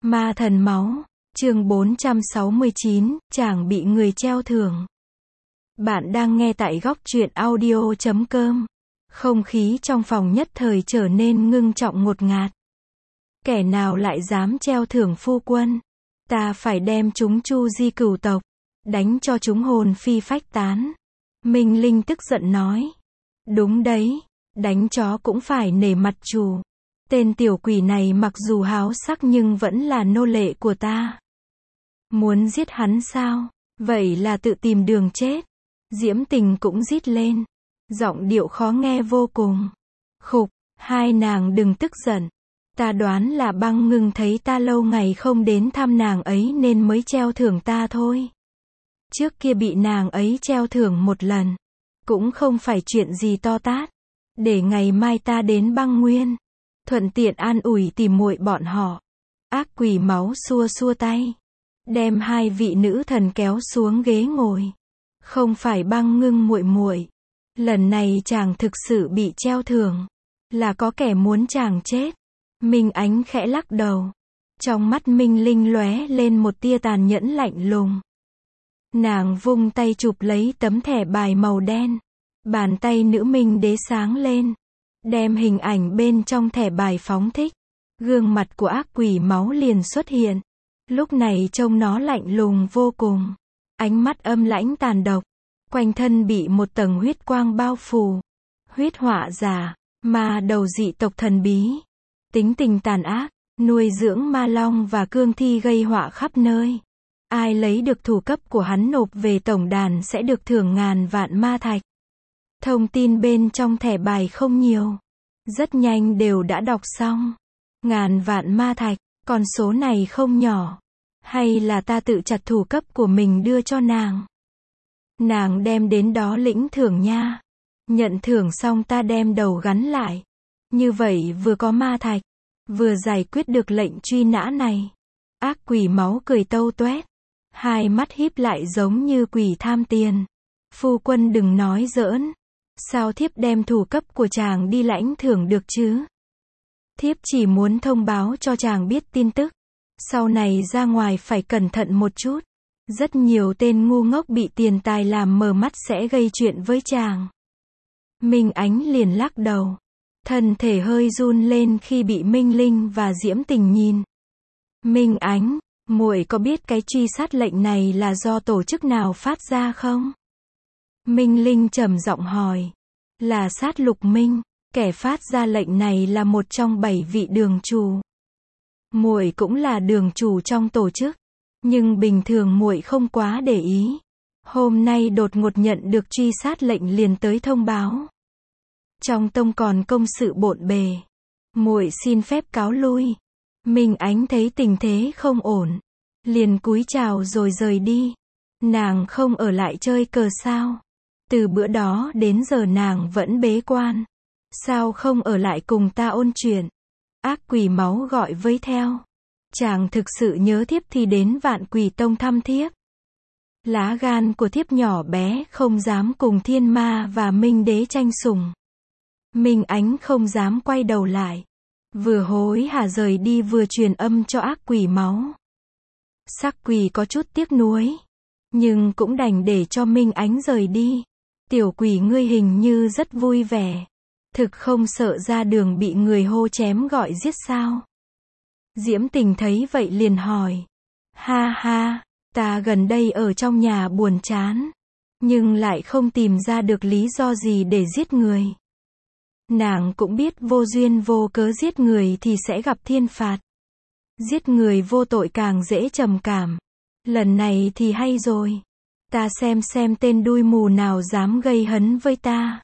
Ma thần máu, chương 469, chàng bị người treo thưởng. Bạn đang nghe tại góc truyện audio.com. Không khí trong phòng nhất thời trở nên ngưng trọng ngột ngạt. Kẻ nào lại dám treo thưởng phu quân? Ta phải đem chúng chu di cửu tộc, đánh cho chúng hồn phi phách tán. Minh Linh tức giận nói. Đúng đấy, đánh chó cũng phải nể mặt chủ. Tên tiểu quỷ này mặc dù háo sắc nhưng vẫn là nô lệ của ta. Muốn giết hắn sao? Vậy là tự tìm đường chết. Diễm Tình cũng rít lên. Giọng điệu khó nghe vô cùng. Khục, hai nàng đừng tức giận. Ta đoán là Băng Ngưng thấy ta lâu ngày không đến thăm nàng ấy nên mới treo thưởng ta thôi. Trước kia bị nàng ấy treo thưởng một lần. Cũng không phải chuyện gì to tát. Để ngày mai ta đến Băng Nguyên. Thuận tiện an ủi tìm muội bọn họ. Ác quỷ máu xua xua tay. Đem hai vị nữ thần kéo xuống ghế ngồi. Không phải Băng Ngưng muội muội. Lần này chàng thực sự bị treo thưởng. Là có kẻ muốn chàng chết. Minh Ánh khẽ lắc đầu. Trong mắt Minh Linh lóe lên một tia tàn nhẫn lạnh lùng. Nàng vung tay chụp lấy tấm thẻ bài màu đen. Bàn tay nữ minh đế sáng lên. Đem hình ảnh bên trong thẻ bài phóng thích. Gương mặt của ác quỷ máu liền xuất hiện. Lúc này trông nó lạnh lùng vô cùng. Ánh mắt âm lãnh tàn độc. Quanh thân bị một tầng huyết quang bao phủ. Huyết họa giả, ma đầu dị tộc thần bí. Tính tình tàn ác, nuôi dưỡng ma long và cương thi gây họa khắp nơi. Ai lấy được thủ cấp của hắn nộp về tổng đàn sẽ được thưởng ngàn vạn ma thạch. Thông tin bên trong thẻ bài không nhiều. Rất nhanh đều đã đọc xong. Ngàn vạn ma thạch, con số này không nhỏ. Hay là ta tự chặt thủ cấp của mình đưa cho nàng? Nàng đem đến đó lĩnh thưởng nha. Nhận thưởng xong ta đem đầu gắn lại. Như vậy vừa có ma thạch, vừa giải quyết được lệnh truy nã này. Ác quỷ máu cười tâu tuét. Hai mắt híp lại giống như quỷ tham tiền. Phu quân đừng nói giỡn. Sao thiếp đem thủ cấp của chàng đi lãnh thưởng được chứ? Thiếp chỉ muốn thông báo cho chàng biết tin tức. Sau này ra ngoài phải cẩn thận một chút. Rất nhiều tên ngu ngốc bị tiền tài làm mờ mắt sẽ gây chuyện với chàng. Minh Ánh liền lắc đầu. Thân thể hơi run lên khi bị Minh Linh và Diễm Tình nhìn. Minh Ánh, muội có biết cái truy sát lệnh này là do tổ chức nào phát ra không? Minh Linh trầm giọng hỏi. Là Sát Lục Minh, kẻ phát ra lệnh này là một trong 7 vị đường chủ. Muội cũng là đường chủ trong tổ chức, nhưng bình thường muội không quá để ý. Hôm nay đột ngột nhận được truy sát lệnh liền tới thông báo. Trong tông còn công sự bộn bề. Muội xin phép cáo lui. Minh Ánh thấy tình thế không ổn, liền cúi chào rồi rời đi. Nàng không ở lại chơi cờ sao? Từ bữa đó đến giờ nàng vẫn bế quan. Sao không ở lại cùng ta ôn chuyện? Ác quỷ máu gọi với theo. Chàng thực sự nhớ thiếp thì đến Vạn Quỷ Tông thăm thiếp. Lá gan của thiếp nhỏ bé không dám cùng thiên ma và minh đế tranh sủng. Minh Ánh không dám quay đầu lại. Vừa hối hả rời đi vừa truyền âm cho ác quỷ máu. Sắc quỷ có chút tiếc nuối. Nhưng cũng đành để cho Minh Ánh rời đi. Tiểu quỷ ngươi hình như rất vui vẻ. Thực không sợ ra đường bị người hô chém gọi giết sao? Diễm Tình thấy vậy liền hỏi. Ha ha, ta gần đây ở trong nhà buồn chán. Nhưng lại không tìm ra được lý do gì để giết người. Nàng cũng biết vô duyên vô cớ giết người thì sẽ gặp thiên phạt. Giết người vô tội càng dễ trầm cảm. Lần này thì hay rồi. Ta xem tên đuôi mù nào dám gây hấn với ta.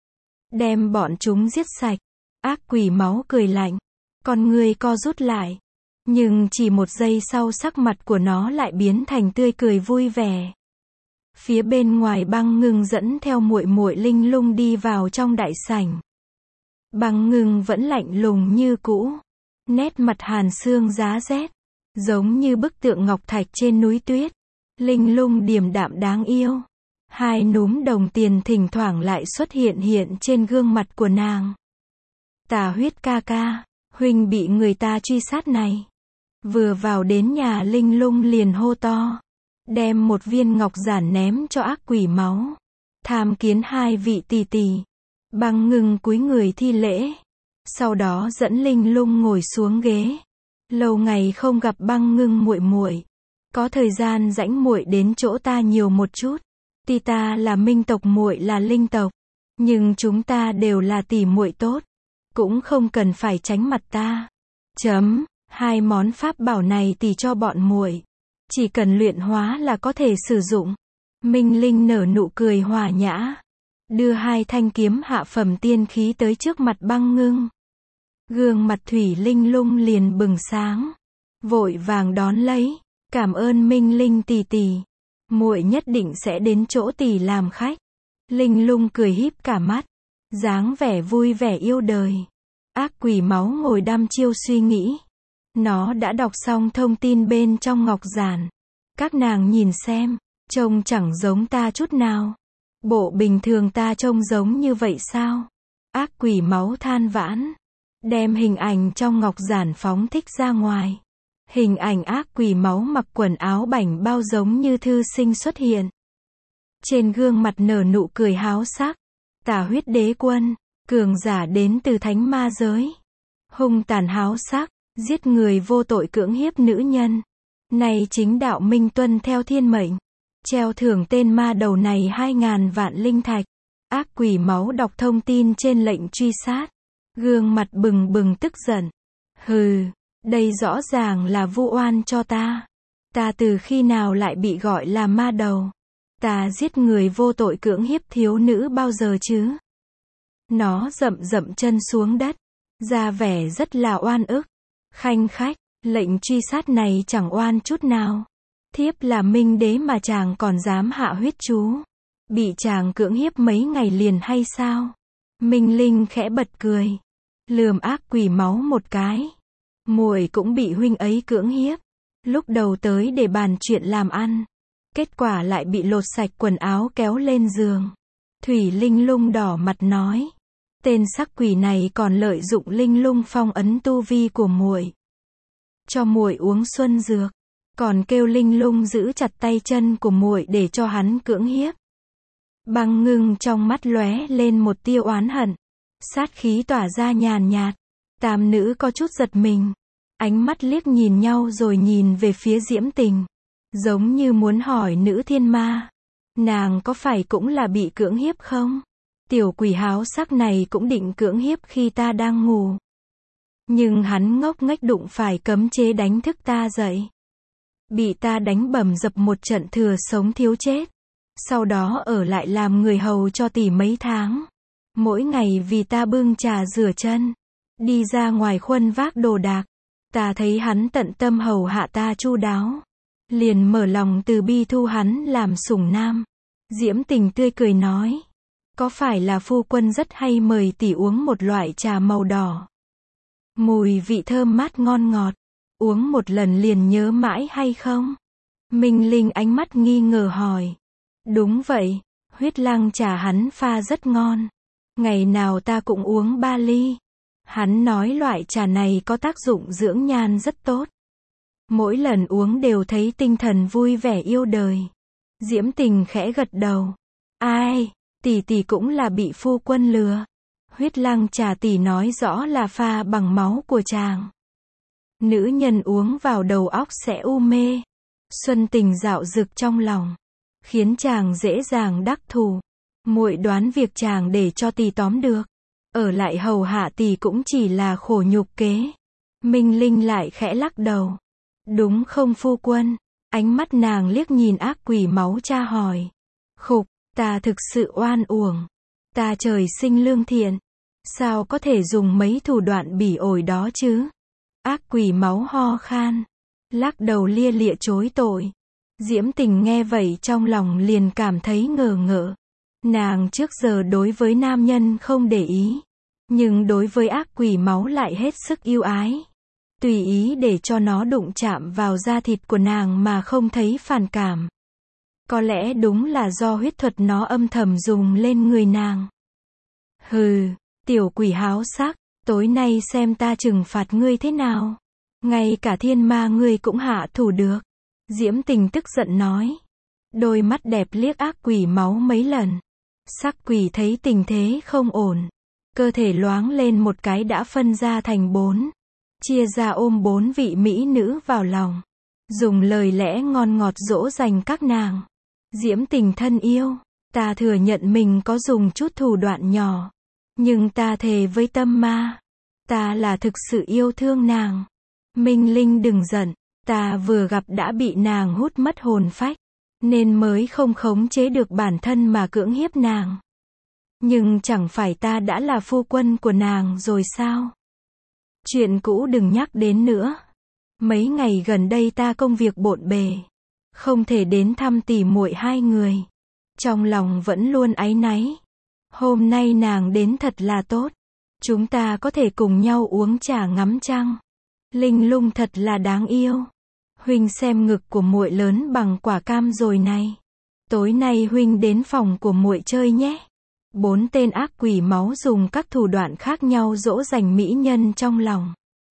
Đem bọn chúng giết sạch. Ác quỷ máu cười lạnh. Con người co rút lại. Nhưng chỉ một giây sau sắc mặt của nó lại biến thành tươi cười vui vẻ. Phía bên ngoài Băng Ngưng dẫn theo muội muội Linh Lung đi vào trong đại sảnh. Băng Ngưng vẫn lạnh lùng như cũ. Nét mặt hàn xương giá rét. Giống như bức tượng ngọc thạch trên núi tuyết. Linh Lung điềm đạm đáng yêu. Hai núm đồng tiền thỉnh thoảng lại xuất hiện trên gương mặt của nàng. Tà Huyết ca ca, huynh bị người ta truy sát này. Vừa vào đến nhà Linh Lung liền hô to. Đem một viên ngọc giản ném cho ác quỷ máu. Tham kiến hai vị tỷ tỷ. Băng Ngưng cúi người thi lễ. Sau đó dẫn Linh Lung ngồi xuống ghế. Lâu ngày không gặp Băng Ngưng muội muội, có thời gian rãnh muội đến chỗ ta nhiều một chút. Tuy ta là minh tộc muội là linh tộc, nhưng chúng ta đều là tỷ muội tốt, cũng không cần phải tránh mặt ta. Hai món pháp bảo này tỷ cho bọn muội, chỉ cần luyện hóa là có thể sử dụng. Minh Linh nở nụ cười hòa nhã, đưa hai thanh kiếm hạ phẩm tiên khí tới trước mặt Băng Ngưng. Gương mặt Thủy Linh Lung liền bừng sáng, vội vàng đón lấy. Cảm ơn Minh Linh tỷ tỷ, muội nhất định sẽ đến chỗ tỷ làm khách. Linh Lung cười híp cả mắt, dáng vẻ vui vẻ yêu đời. Ác quỷ máu ngồi đăm chiêu suy nghĩ. Nó đã đọc xong thông tin bên trong ngọc giản. Các nàng nhìn xem, trông chẳng giống ta chút nào. Bộ bình thường ta trông giống như vậy sao? Ác quỷ máu than vãn, đem hình ảnh trong ngọc giản phóng thích ra ngoài. Hình ảnh ác quỷ máu mặc quần áo bảnh bao giống như thư sinh xuất hiện. Trên gương mặt nở nụ cười háo sắc. Tà huyết đế quân, cường giả đến từ thánh ma giới. Hung tàn háo sắc, giết người vô tội cưỡng hiếp nữ nhân. Này chính đạo minh tuân theo thiên mệnh. Treo thưởng tên ma đầu này 2.000 vạn linh thạch. Ác quỷ máu đọc thông tin trên lệnh truy sát. Gương mặt bừng bừng tức giận. Hừ, đây rõ ràng là vu oan cho ta. Ta từ khi nào lại bị gọi là ma đầu? Ta giết người vô tội cưỡng hiếp thiếu nữ bao giờ chứ? Nó dậm dậm chân xuống đất, ra vẻ rất là oan ức. Khanh khách, lệnh truy sát này chẳng oan chút nào. Thiếp là minh đế mà chàng còn dám hạ huyết chú. Bị chàng cưỡng hiếp mấy ngày liền hay sao? Minh Linh khẽ bật cười, lườm ác quỷ máu một cái. Muội cũng bị huynh ấy cưỡng hiếp. Lúc đầu tới để bàn chuyện làm ăn, kết quả lại bị lột sạch quần áo kéo lên giường. Thủy Linh Lung đỏ mặt nói, tên sắc quỷ này còn lợi dụng Linh Lung phong ấn tu vi của muội, cho muội uống xuân dược, còn kêu Linh Lung giữ chặt tay chân của muội để cho hắn cưỡng hiếp. Băng Ngưng trong mắt lóe lên một tia oán hận, sát khí tỏa ra nhàn nhạt. Tam nữ có chút giật mình, ánh mắt liếc nhìn nhau rồi nhìn về phía Diễm Tình, giống như muốn hỏi nữ thiên ma, nàng có phải cũng là bị cưỡng hiếp không? Tiểu quỷ háo sắc này cũng định cưỡng hiếp khi ta đang ngủ, nhưng hắn ngốc nghếch đụng phải cấm chế đánh thức ta dậy, bị ta đánh bầm dập một trận thừa sống thiếu chết, sau đó ở lại làm người hầu cho tỷ mấy tháng, mỗi ngày vì ta bưng trà rửa chân, đi ra ngoài khuân vác đồ đạc. Ta thấy hắn tận tâm hầu hạ ta chu đáo, liền mở lòng từ bi thu hắn làm sủng nam. Diễm Tình tươi cười nói, có phải là phu quân rất hay mời tỷ uống một loại trà màu đỏ, mùi vị thơm mát ngon ngọt, uống một lần liền nhớ mãi hay không? Minh Linh ánh mắt nghi ngờ hỏi. Đúng vậy, huyết lăng trà hắn pha rất ngon, ngày nào ta cũng uống 3 ly. Hắn nói loại trà này có tác dụng dưỡng nhan rất tốt. Mỗi lần uống đều thấy tinh thần vui vẻ yêu đời. Diễm Tình khẽ gật đầu. Ai, tỷ tỷ cũng là bị phu quân lừa. Huyết lăng trà tỷ nói rõ là pha bằng máu của chàng. Nữ nhân uống vào đầu óc sẽ u mê. Xuân tình dạo dực trong lòng, khiến chàng dễ dàng đắc thủ. Muội đoán việc chàng để cho tỷ tóm được, ở lại hầu hạ tỷ cũng chỉ là khổ nhục kế. Minh Linh lại khẽ lắc đầu. Đúng không phu quân? Ánh mắt nàng liếc nhìn ác quỷ máu tra hỏi. Khục, ta thực sự oan uổng. Ta trời sinh lương thiện, sao có thể dùng mấy thủ đoạn bỉ ổi đó chứ? Ác quỷ máu ho khan, lắc đầu lia lịa chối tội. Diễm Tình nghe vậy trong lòng liền cảm thấy ngờ ngợ. Nàng trước giờ đối với nam nhân không để ý, nhưng đối với ác quỷ máu lại hết sức yêu ái. Tùy ý để cho nó đụng chạm vào da thịt của nàng mà không thấy phản cảm. Có lẽ đúng là do huyết thuật nó âm thầm dùng lên người nàng. Hừ, tiểu quỷ háo sắc, tối nay xem ta trừng phạt ngươi thế nào. Ngay cả thiên ma ngươi cũng hạ thủ được. Diễm Tình tức giận nói. Đôi mắt đẹp liếc ác quỷ máu mấy lần. Sắc quỷ thấy tình thế không ổn. Cơ thể loáng lên một cái đã phân ra thành 4. Chia ra ôm 4 vị mỹ nữ vào lòng. Dùng lời lẽ ngon ngọt dỗ dành các nàng. Diễm Tình thân yêu, ta thừa nhận mình có dùng chút thủ đoạn nhỏ. Nhưng ta thề với tâm ma, ta là thực sự yêu thương nàng. Minh Linh đừng giận, ta vừa gặp đã bị nàng hút mất hồn phách, nên mới không khống chế được bản thân mà cưỡng hiếp nàng. Nhưng chẳng phải ta đã là phu quân của nàng rồi sao? Chuyện cũ đừng nhắc đến nữa. Mấy ngày gần đây ta công việc bộn bề, không thể đến thăm tỉ muội hai người. Trong lòng vẫn luôn áy náy. Hôm nay nàng đến thật là tốt. Chúng ta có thể cùng nhau uống trà ngắm trăng. Linh Lung thật là đáng yêu. Huynh xem ngực của muội lớn bằng quả cam rồi này. Tối nay huynh đến phòng của muội chơi nhé. 4 tên ác quỷ máu dùng các thủ đoạn khác nhau dỗ dành mỹ nhân trong lòng.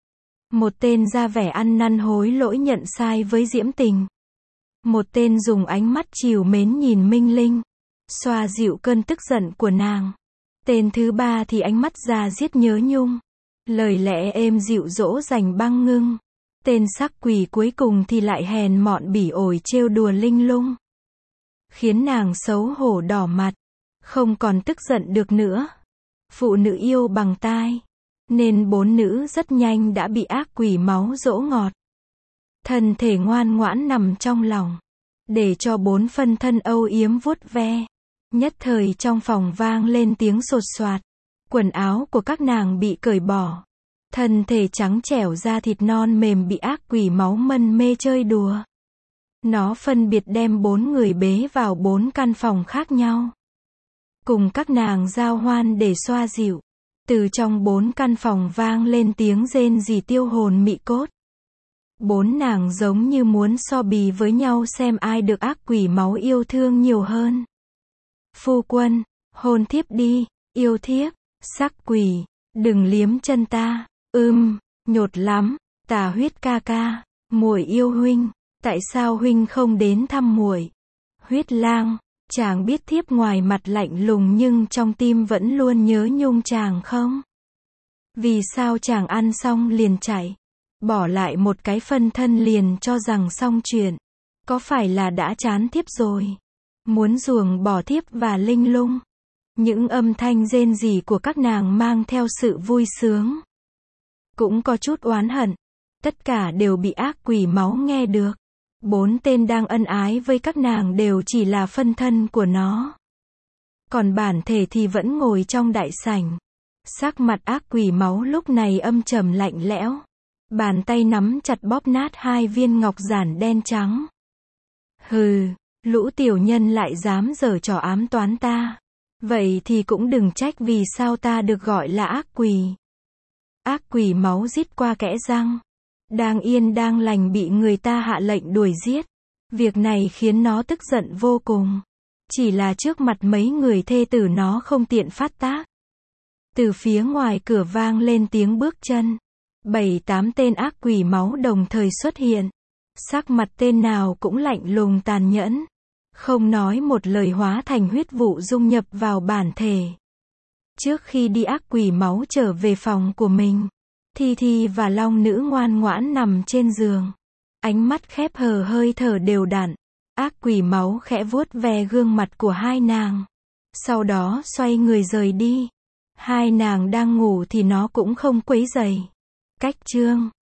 Một tên ra vẻ ăn năn hối lỗi nhận sai với Diễm Tình. Một tên dùng ánh mắt trìu mến nhìn Minh Linh, xoa dịu cơn tức giận của nàng. Tên thứ ba thì ánh mắt ra giết nhớ nhung, lời lẽ êm dịu dỗ dành băng ngưng. Tên sắc quỷ cuối cùng thì lại hèn mọn bỉ ổi trêu đùa Linh Lung, khiến nàng xấu hổ đỏ mặt, không còn tức giận được nữa. Phụ nữ yêu bằng tai, nên 4 nữ rất nhanh đã bị ác quỷ máu dỗ ngọt. Thân thể ngoan ngoãn nằm trong lòng, để cho 4 phân thân âu yếm vuốt ve. Nhất thời trong phòng vang lên tiếng sột soạt. Quần áo của các nàng bị cởi bỏ. Thân thể trắng trẻo da thịt non mềm bị ác quỷ máu mân mê chơi đùa. Nó phân biệt đem 4 người bế vào 4 căn phòng khác nhau. Cùng các nàng giao hoan để xoa dịu. Từ trong 4 căn phòng vang lên tiếng rên rỉ tiêu hồn mị cốt. 4 nàng giống như muốn so bì với nhau xem ai được ác quỷ máu yêu thương nhiều hơn. Phu quân, hôn thiếp đi, yêu thiếp. Sắc quỷ, đừng liếm chân ta. Nhột lắm. Tà Huyết ca ca, muội yêu huynh, tại sao huynh không đến thăm muội? Huyết Lang, chàng biết thiếp ngoài mặt lạnh lùng nhưng trong tim vẫn luôn nhớ nhung chàng không? Vì sao chàng ăn xong liền chạy, bỏ lại một cái phân thân liền cho rằng xong chuyện? Có phải là đã chán thiếp rồi, muốn ruồng bỏ thiếp và Linh Lung? Những âm thanh rên rỉ của các nàng mang theo sự vui sướng, cũng có chút oán hận. Tất cả đều bị ác quỷ máu nghe được. 4 tên đang ân ái với các nàng đều chỉ là phân thân của nó. Còn bản thể thì vẫn ngồi trong đại sảnh. Sắc mặt ác quỷ máu lúc này âm trầm lạnh lẽo. Bàn tay nắm chặt bóp nát 2 viên ngọc giản đen trắng. Hừ, lũ tiểu nhân lại dám giở trò ám toán ta. Vậy thì cũng đừng trách vì sao ta được gọi là ác quỷ. Ác quỷ máu rít qua kẽ răng. Đang yên đang lành bị người ta hạ lệnh đuổi giết. Việc này khiến nó tức giận vô cùng. Chỉ là trước mặt mấy người thê tử nó không tiện phát tác. Từ phía ngoài cửa vang lên tiếng bước chân. 7-8 tên ác quỷ máu đồng thời xuất hiện. Sắc mặt tên nào cũng lạnh lùng tàn nhẫn. Không nói một lời hóa thành huyết vụ dung nhập vào bản thể. Trước khi đi ác quỷ máu trở về phòng của mình. Thi Thi và Long Nữ ngoan ngoãn nằm trên giường. Ánh mắt khép hờ hơi thở đều đặn. Ác quỷ máu khẽ vuốt ve gương mặt của hai nàng. Sau đó xoay người rời đi. Hai nàng đang ngủ thì nó cũng không quấy rầy. Cách chương